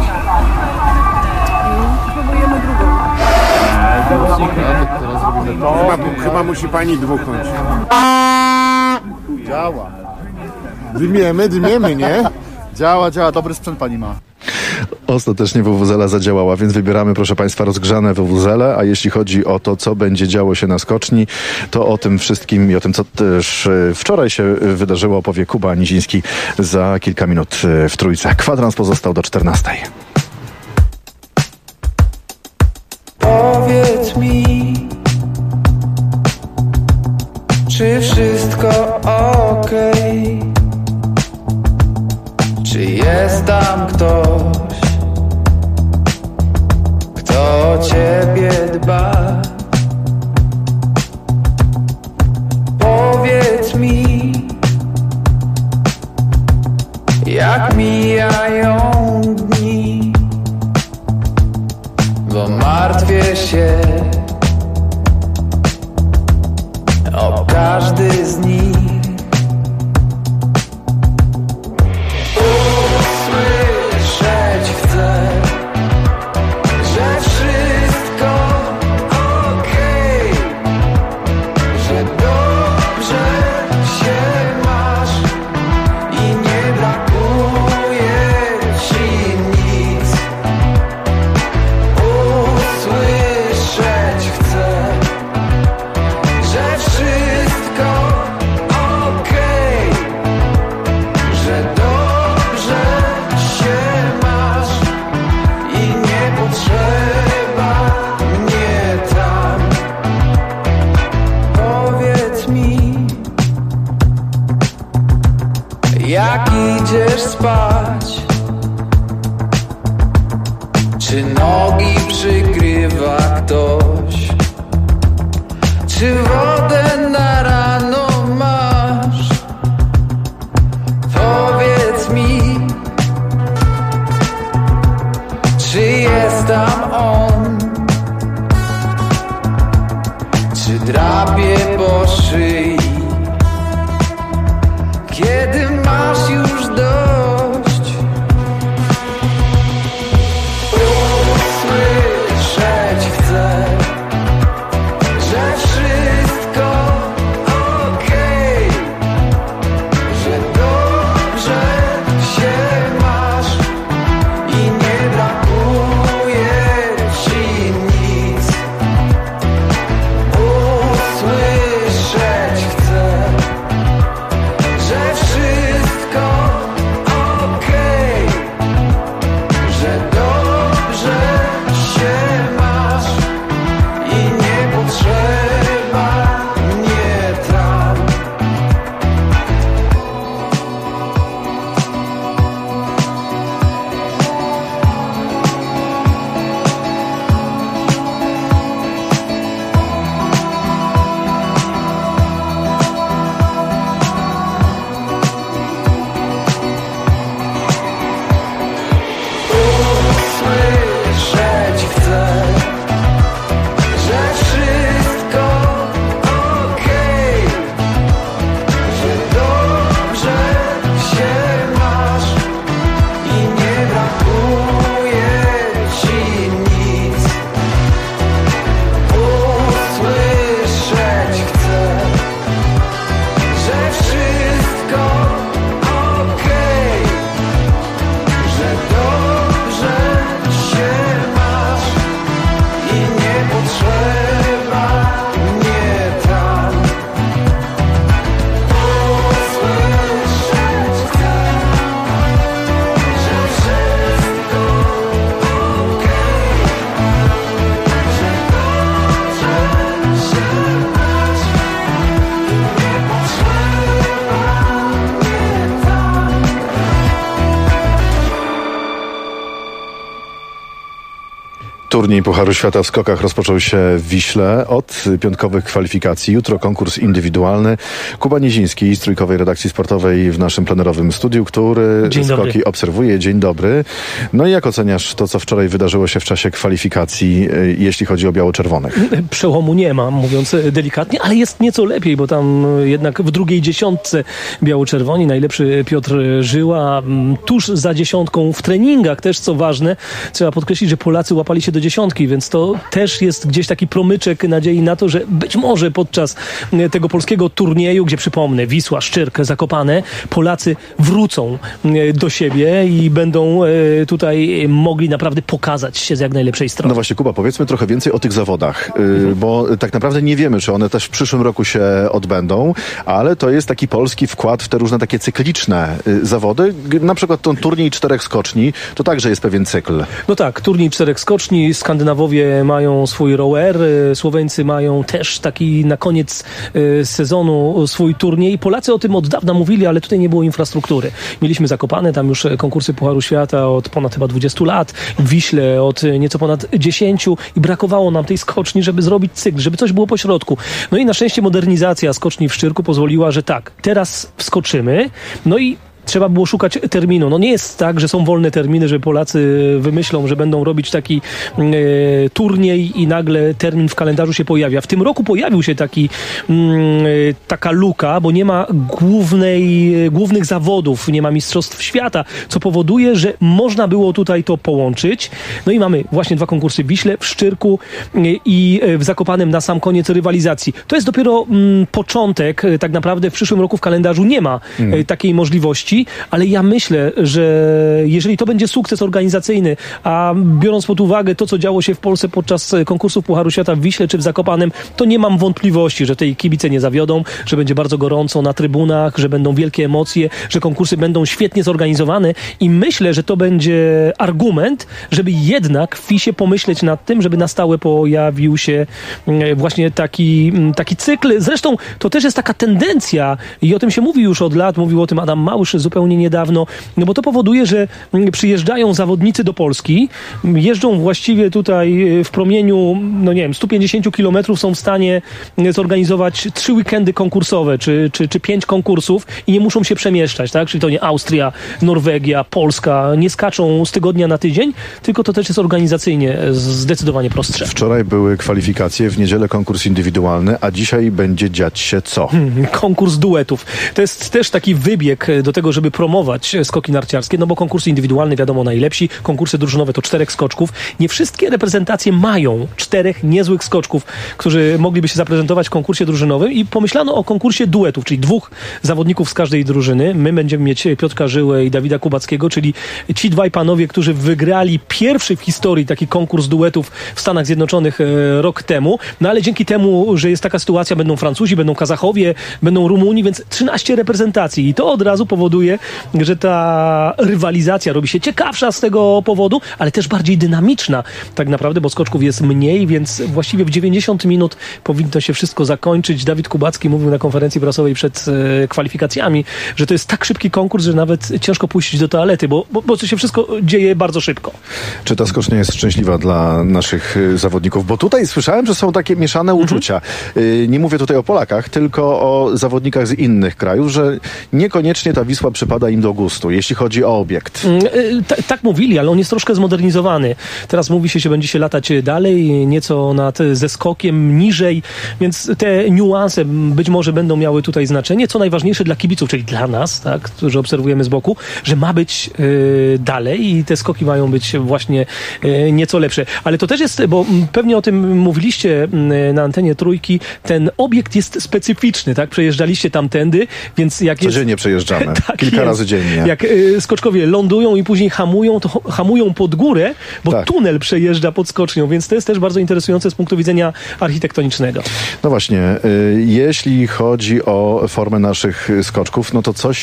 Speaker 7: I próbujemy drugą.
Speaker 6: Chyba musi pani dmuchnąć.
Speaker 21: Działa.
Speaker 6: Dymiemy, nie?
Speaker 21: Działa, dobry sprzęt pani ma. Ostatecznie wuwuzela zadziałała, więc wybieramy, proszę państwa, rozgrzane wuwuzele, a jeśli chodzi o to, co będzie działo się na skoczni, to o tym wszystkim i o tym, co też wczoraj się wydarzyło, opowie Kuba Niziński za kilka minut w Trójce. Kwadrans pozostał do 14.
Speaker 20: Powiedz mi, czy wszystko okej? Czy jest tam ktoś, kto o ciebie dba? Powiedz mi, jak mijają dni, bo martwię się o każdy z nich. Usłyszeć chcę, że wszystko okej, że dobrze się masz i nie brakuje ci nic. Usłyszeć chcę, że wszystko okej, że dobrze się masz i nie potrzeba mnie tam. Powiedz mi, jak idziesz spać? Czy nogi przykrywa ktoś? Czy wodę na rano masz? Powiedz mi, czy jest tam on? Czy drapie po szyi? Kiedy masz już dość? Usłyszeć chcę, że wszystko
Speaker 21: Turniej Pucharu Świata w skokach rozpoczął się w Wiśle od piątkowych kwalifikacji. Jutro konkurs indywidualny. Kuba Niziński z Trójkowej Redakcji Sportowej w naszym plenerowym studiu, który skoki obserwuje. Dzień dobry. No i jak oceniasz to, co wczoraj wydarzyło się w czasie kwalifikacji, jeśli chodzi o biało-czerwonych?
Speaker 3: Przełomu nie ma, mówiąc delikatnie, ale jest nieco lepiej, bo tam jednak w drugiej dziesiątce biało-czerwoni, najlepszy Piotr Żyła, tuż za dziesiątką w treningach też, co ważne, trzeba podkreślić, że Polacy łapali się do dziesiątki, więc to też jest gdzieś taki promyczek nadziei na to, że być może podczas tego polskiego turnieju, gdzie przypomnę, Wisła, Szczyrk, Zakopane, Polacy wrócą do siebie i będą tutaj mogli naprawdę pokazać się z jak najlepszej strony.
Speaker 21: No właśnie, Kuba, powiedzmy trochę więcej o tych zawodach, bo tak naprawdę nie wiemy, czy one też w przyszłym roku się odbędą, ale to jest taki polski wkład w te różne takie cykliczne zawody. Na przykład ten turniej 4 skoczni, to także jest pewien cykl.
Speaker 3: No tak, turniej 4 skoczni, Skandynawowie mają swój rower, Słoweńcy mają też taki na koniec sezonu swój turniej. Polacy o tym od dawna mówili, ale tutaj nie było infrastruktury. Mieliśmy Zakopane, tam już konkursy Pucharu Świata od ponad chyba 20 lat, w Wiśle od nieco ponad 10 i brakowało nam tej skoczni, żeby zrobić cykl, żeby coś było po środku. No i na szczęście modernizacja skoczni w Szczyrku pozwoliła, że tak, teraz wskoczymy, no i trzeba było szukać terminu. No nie jest tak, że są wolne terminy, że Polacy wymyślą, że będą robić taki turniej i nagle termin w kalendarzu się pojawia. W tym roku pojawił się taka luka, bo nie ma głównych zawodów, nie ma mistrzostw świata, co powoduje, że można było tutaj to połączyć. No i mamy właśnie 2 konkursy w Wiśle, w Szczyrku i w Zakopanem na sam koniec rywalizacji. To jest dopiero początek. Tak naprawdę w przyszłym roku w kalendarzu nie ma takiej możliwości. Ale ja myślę, że jeżeli to będzie sukces organizacyjny, a biorąc pod uwagę to, co działo się w Polsce podczas konkursów Pucharu Świata w Wiśle czy w Zakopanem, to nie mam wątpliwości, że tej kibice nie zawiodą, że będzie bardzo gorąco na trybunach, że będą wielkie emocje, że konkursy będą świetnie zorganizowane i myślę, że to będzie argument, żeby jednak w FIS-ie pomyśleć nad tym, żeby na stałe pojawił się właśnie taki cykl. Zresztą to też jest taka tendencja i o tym się mówi już od lat, mówił o tym Adam Małysz zupełnie niedawno, no bo to powoduje, że przyjeżdżają zawodnicy do Polski, jeżdżą właściwie tutaj w promieniu, 150 kilometrów, są w stanie zorganizować 3 weekendy konkursowe, czy 5 konkursów i nie muszą się przemieszczać, tak? Czyli to nie Austria, Norwegia, Polska, nie skaczą z tygodnia na tydzień, tylko to też jest organizacyjnie zdecydowanie prostsze.
Speaker 21: Wczoraj były kwalifikacje, w niedzielę konkurs indywidualny, a dzisiaj będzie dziać się co?
Speaker 3: Konkurs duetów. To jest też taki wybieg do tego, żeby promować skoki narciarskie, no bo konkursy indywidualne wiadomo najlepsi, konkursy drużynowe to 4 skoczków. Nie wszystkie reprezentacje mają 4 niezłych skoczków, którzy mogliby się zaprezentować w konkursie drużynowym i pomyślano o konkursie duetów, czyli 2 zawodników z każdej drużyny. My będziemy mieć Piotrka Żyłę i Dawida Kubackiego, czyli ci 2 panowie, którzy wygrali pierwszy w historii taki konkurs duetów w Stanach Zjednoczonych rok temu. No ale dzięki temu, że jest taka sytuacja, będą Francuzi, będą Kazachowie, będą Rumuni, więc 13 reprezentacji i to od razu powoduje, że ta rywalizacja robi się ciekawsza z tego powodu, ale też bardziej dynamiczna tak naprawdę, bo skoczków jest mniej, więc właściwie w 90 minut powinno się wszystko zakończyć. Dawid Kubacki mówił na konferencji prasowej przed kwalifikacjami, że to jest tak szybki konkurs, że nawet ciężko pójść do toalety, bo to się wszystko dzieje bardzo szybko.
Speaker 21: Czy ta skocznia jest szczęśliwa dla naszych zawodników? Bo tutaj słyszałem, że są takie mieszane uczucia. Nie mówię tutaj o Polakach, tylko o zawodnikach z innych krajów, że niekoniecznie ta Wisła przypada im do gustu, jeśli chodzi o obiekt.
Speaker 3: Tak mówili, ale on jest troszkę zmodernizowany. Teraz mówi się, że będzie się latać dalej, nieco nad zeskokiem, niżej, więc te niuanse być może będą miały tutaj znaczenie. Co najważniejsze dla kibiców, czyli dla nas, tak, którzy obserwujemy z boku, że ma być dalej i te skoki mają być właśnie nieco lepsze. Ale to też jest, bo pewnie o tym mówiliście na antenie Trójki, ten obiekt jest specyficzny, tak? Przejeżdżaliście tamtędy, więc jak jest...
Speaker 21: Codziennie przejeżdżamy.
Speaker 3: Tak,
Speaker 21: kilka razy dziennie.
Speaker 3: Jak skoczkowie lądują i później hamują, to hamują pod górę, bo tunel przejeżdża pod skocznią, więc to jest też bardzo interesujące z punktu widzenia architektonicznego.
Speaker 21: No właśnie, jeśli chodzi o formę naszych skoczków, no to coś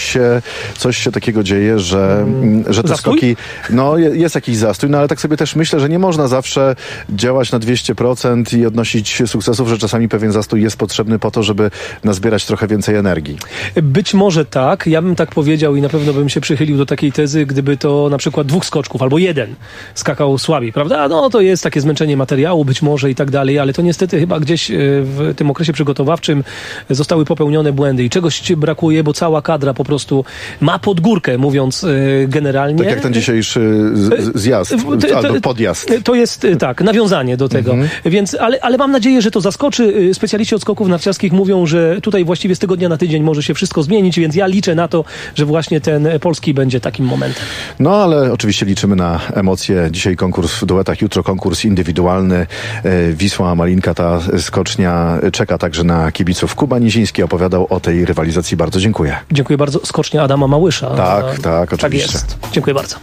Speaker 21: się takiego dzieje, że te
Speaker 3: zastój?
Speaker 21: skoki, no jest jakiś zastój, no ale tak sobie też myślę, że nie można zawsze działać na 200% i odnosić sukcesów, że czasami pewien zastój jest potrzebny po to, żeby nazbierać trochę więcej energii.
Speaker 3: Być może tak, ja bym tak powiedział, powiedział i na pewno bym się przychylił do takiej tezy, gdyby to na przykład 2 skoczków albo 1 skakał słabiej, prawda? No to jest takie zmęczenie materiału być może i tak dalej, ale to niestety chyba gdzieś w tym okresie przygotowawczym zostały popełnione błędy i czegoś brakuje, bo cała kadra po prostu ma pod górkę, mówiąc generalnie.
Speaker 21: Tak jak ten dzisiejszy zjazd, albo podjazd.
Speaker 3: To jest tak, nawiązanie do tego. Więc, ale mam nadzieję, że to zaskoczy. Specjaliści od skoków narciarskich mówią, że tutaj właściwie z tygodnia na tydzień może się wszystko zmienić, więc ja liczę na to, że właśnie ten polski będzie takim momentem.
Speaker 21: No ale oczywiście liczymy na emocje. Dzisiaj konkurs w duetach, jutro konkurs indywidualny. Wisła Malinka, ta skocznia czeka także na kibiców. Kuba Niziński opowiadał o tej rywalizacji. Bardzo dziękuję.
Speaker 3: Dziękuję bardzo. Skocznia Adama Małysza.
Speaker 21: Tak, oczywiście.
Speaker 3: Tak jest. Dziękuję bardzo.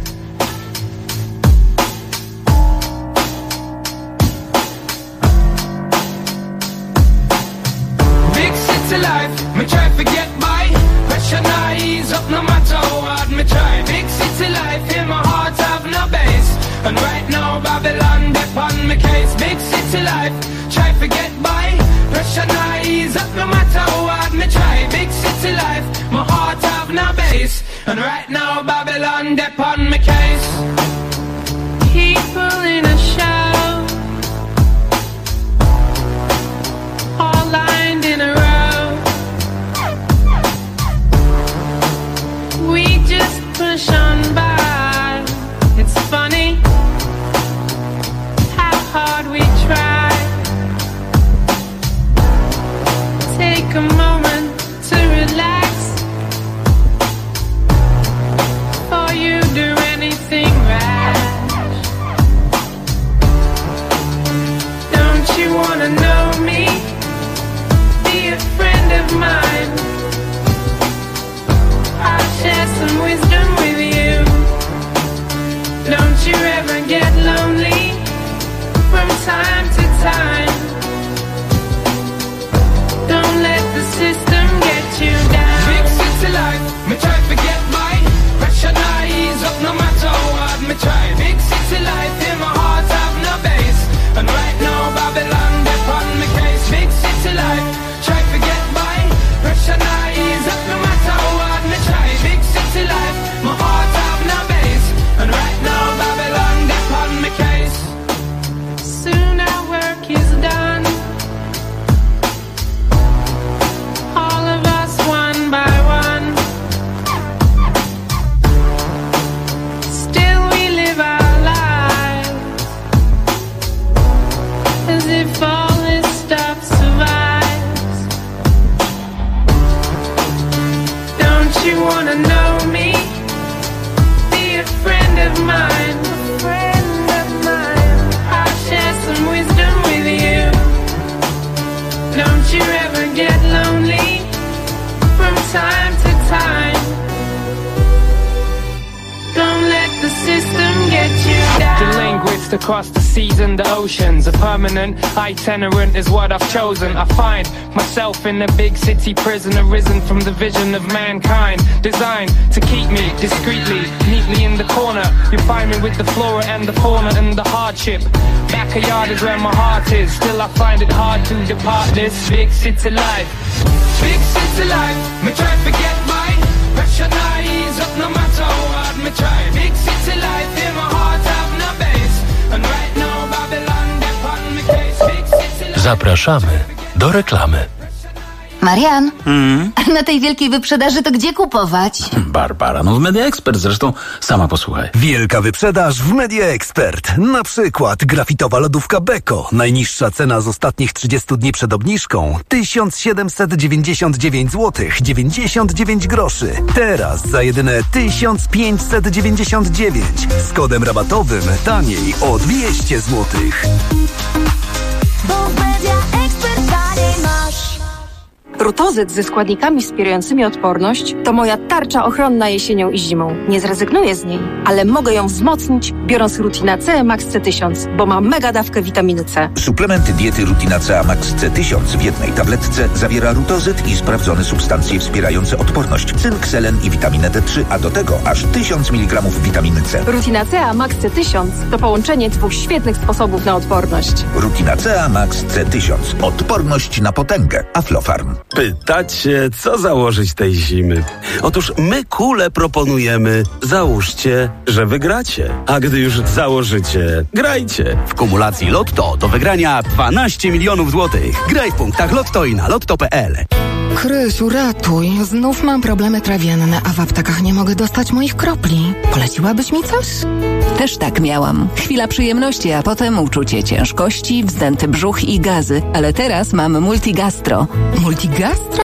Speaker 8: Big city life, me try to get by. Pressure not ease up no matter how hard me try. Big city life, in my heart have no base. And right now Babylon dip on me case. Big city life, try to get by. Pressure not ease up no matter how hard me try. Big city life, my heart have no base. And right now Babylon dip on me case.
Speaker 9: People in a show, all lined in a row. We just push on by. It's funny how hard we try. Take a moment to relax before you do anything rash. Don't you wanna know me? Be a friend of mine. I'll share some wisdom with you. Don't you ever get lonely from time to time. Don't let the system get you down.
Speaker 8: Big city life, me try to get by. Pressure not ease up no matter how hard me try. Big city life, in my heart have no base. And right now Babylon dip on me case. Big city life, try to get by. Pressure not ease up no matter how hard me try. Big city life, my heart have no base. And right now Babylon dip on me case.
Speaker 9: Soon our work is done. All of us one by one. Still we live our lives as if all this stuff survives. Don't you wanna know me? Be a friend of mine. A friend of mine. I'll share some wisdom with you. Don't you ever get lonely from time to time. Don't let the system get you down.
Speaker 8: The linguist across the seas and the oceans. A permanent itinerant is what I've chosen. I find myself in a big city prison, arisen from the vision of mankind, designed to keep me discreetly, neatly in the corner. You find me with the flora and the fauna and the hardship. Backyard is where my heart is. Still I find it hard to depart this big city life. Big city life, me try to get by. Pressure not ease up no matter how hard me try. Big city life, in my heart have no base. And right now Babylon dip on me case. Big city life.
Speaker 2: Zapraszamy do reklamy.
Speaker 11: Marian, na tej wielkiej wyprzedaży to gdzie kupować?
Speaker 12: Barbara, w Media Expert, zresztą sama posłuchaj.
Speaker 13: Wielka wyprzedaż w Media Expert. Na przykład grafitowa lodówka Beko. Najniższa cena z ostatnich 30 dni przed obniżką 1799 zł 99 groszy. Teraz za jedyne 1599 z kodem rabatowym taniej o 200 zł.
Speaker 14: Bo w Media Expert taniej masz.
Speaker 24: Rutozyt ze składnikami wspierającymi odporność to moja tarcza ochronna jesienią i zimą. Nie zrezygnuję z niej, ale mogę ją wzmocnić, biorąc Rutina C Max C1000, bo ma mega dawkę witaminy C.
Speaker 15: Suplement diety Rutina C Max C1000 w jednej tabletce zawiera rutozyt i sprawdzone substancje wspierające odporność, cynk, selen i witaminę D3, a do tego aż 1000 mg witaminy C.
Speaker 24: Rutina C Max C1000 to połączenie 2 świetnych sposobów na odporność.
Speaker 15: Rutina C Max C1000. Odporność na potęgę. Aflofarm.
Speaker 16: Pytacie, co założyć tej zimy? Otóż my kule proponujemy. Załóżcie, że wygracie. A gdy już założycie, grajcie.
Speaker 17: W kumulacji Lotto do wygrania 12 milionów złotych. Graj w punktach Lotto i na lotto.pl.
Speaker 18: Krysiu, ratuj. Znów mam problemy trawienne, a w aptekach nie mogę dostać moich kropli. Poleciłabyś mi coś?
Speaker 19: Też tak miałam. Chwila przyjemności, a potem uczucie ciężkości, wzdęty brzuch i gazy. Ale teraz mam Multigastro.
Speaker 18: Multigastro?